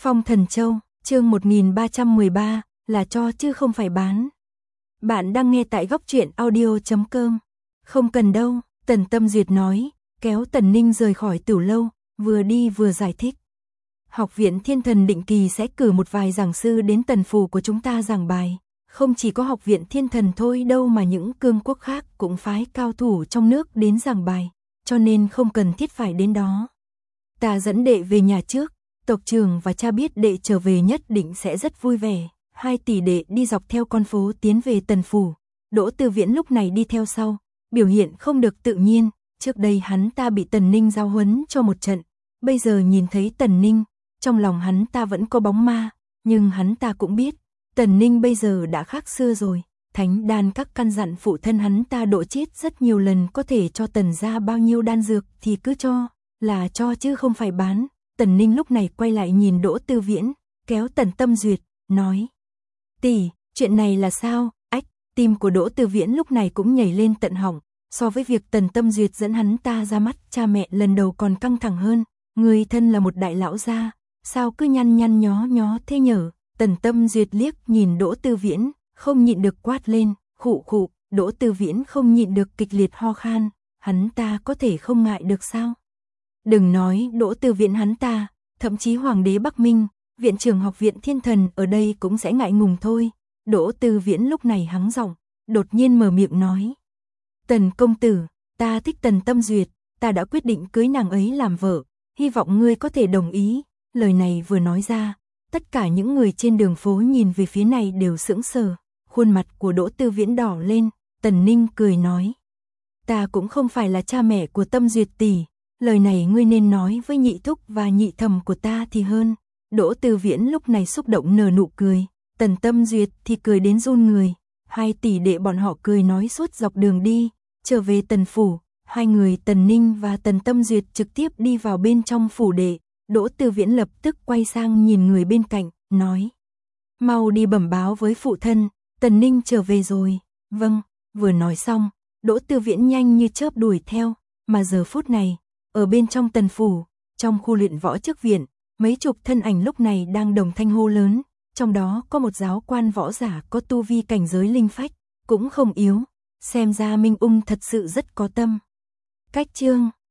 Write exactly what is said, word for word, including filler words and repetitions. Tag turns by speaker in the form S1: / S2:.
S1: Phong Thần Châu, chương một nghìn ba trăm mười ba, là cho chứ không phải bán. Bạn đang nghe tại góc truyện audio chấm com. Không cần đâu, Tần Tâm Duyệt nói, kéo Tần Ninh rời khỏi Tửu Lâu, vừa đi vừa giải thích. Học viện Thiên Thần định kỳ sẽ cử một vài giảng sư đến tần phủ của chúng ta giảng bài. Không chỉ có học viện Thiên Thần thôi đâu mà những cương quốc khác cũng phái cao thủ trong nước đến giảng bài, cho nên không cần thiết phải đến đó. Ta dẫn đệ về nhà trước, tộc trưởng và cha biết đệ trở về nhất định sẽ rất vui vẻ. Hai tỷ đệ đi dọc theo con phố tiến về tần phủ. Đỗ Tư Viễn lúc này đi theo sau, biểu hiện không được tự nhiên. Trước đây hắn ta bị Tần Ninh giao huấn cho một trận, bây giờ nhìn thấy Tần Ninh, trong lòng hắn ta vẫn có bóng ma, nhưng hắn ta cũng biết, Tần Ninh bây giờ đã khác xưa rồi. Thánh đan các căn dặn phụ thân hắn ta độ chết rất nhiều lần, có thể cho Tần gia bao nhiêu đan dược thì cứ cho, là cho chứ không phải bán. Tần Ninh lúc này quay lại nhìn Đỗ Tư Viễn, kéo Tần Tâm Duyệt, nói: "Tỷ, chuyện này là sao?" Ách, tim của Đỗ Tư Viễn lúc này cũng nhảy lên tận họng, so với việc Tần Tâm Duyệt dẫn hắn ta ra mắt cha mẹ lần đầu còn căng thẳng hơn. Người thân là một đại lão gia, sao cứ nhăn nhăn nhó nhó thế nhở? Tần Tâm Duyệt liếc nhìn Đỗ Tư Viễn, không nhịn được quát lên, khụ khụ. Đỗ Tư Viễn không nhịn được kịch liệt ho khan, hắn ta có thể không ngại được sao? Đừng nói Đỗ Tư Viễn hắn ta, thậm chí Hoàng đế Bắc Minh, viện trưởng học viện Thiên Thần ở đây cũng sẽ ngại ngùng thôi. Đỗ Tư Viễn lúc này hắng giọng, đột nhiên mở miệng nói: "Tần công tử, ta thích Tần Tâm Duyệt, ta đã quyết định cưới nàng ấy làm vợ, hy vọng ngươi có thể đồng ý." Lời này vừa nói ra, tất cả những người trên đường phố nhìn về phía này đều sững sờ, khuôn mặt của Đỗ Tư Viễn đỏ lên. Tần Ninh cười nói: "Ta cũng không phải là cha mẹ của Tâm Duyệt tỷ, lời này ngươi nên nói với nhị thúc và nhị thẩm của ta thì hơn." Đỗ Tư Viễn lúc này xúc động nở nụ cười, Tần Tâm Duyệt thì cười đến run người. Hai tỷ đệ bọn họ cười nói suốt dọc đường đi, trở về tần phủ, hai người Tần Ninh và Tần Tâm Duyệt trực tiếp đi vào bên trong phủ đệ. Đỗ Tư Viễn lập tức quay sang nhìn người bên cạnh, nói: "Mau đi bẩm báo với phụ thân, Tần Ninh trở về rồi." "Vâng." Vừa nói xong, Đỗ Tư Viễn nhanh như chớp đuổi theo, mà giờ phút này, ở bên trong tần phủ, trong khu luyện võ trước viện, mấy chục thân ảnh lúc này đang đồng thanh hô lớn, trong đó có một giáo quan võ giả có tu vi cảnh giới linh phách, cũng không yếu, xem ra Minh Ung thật sự rất có tâm. Cách chương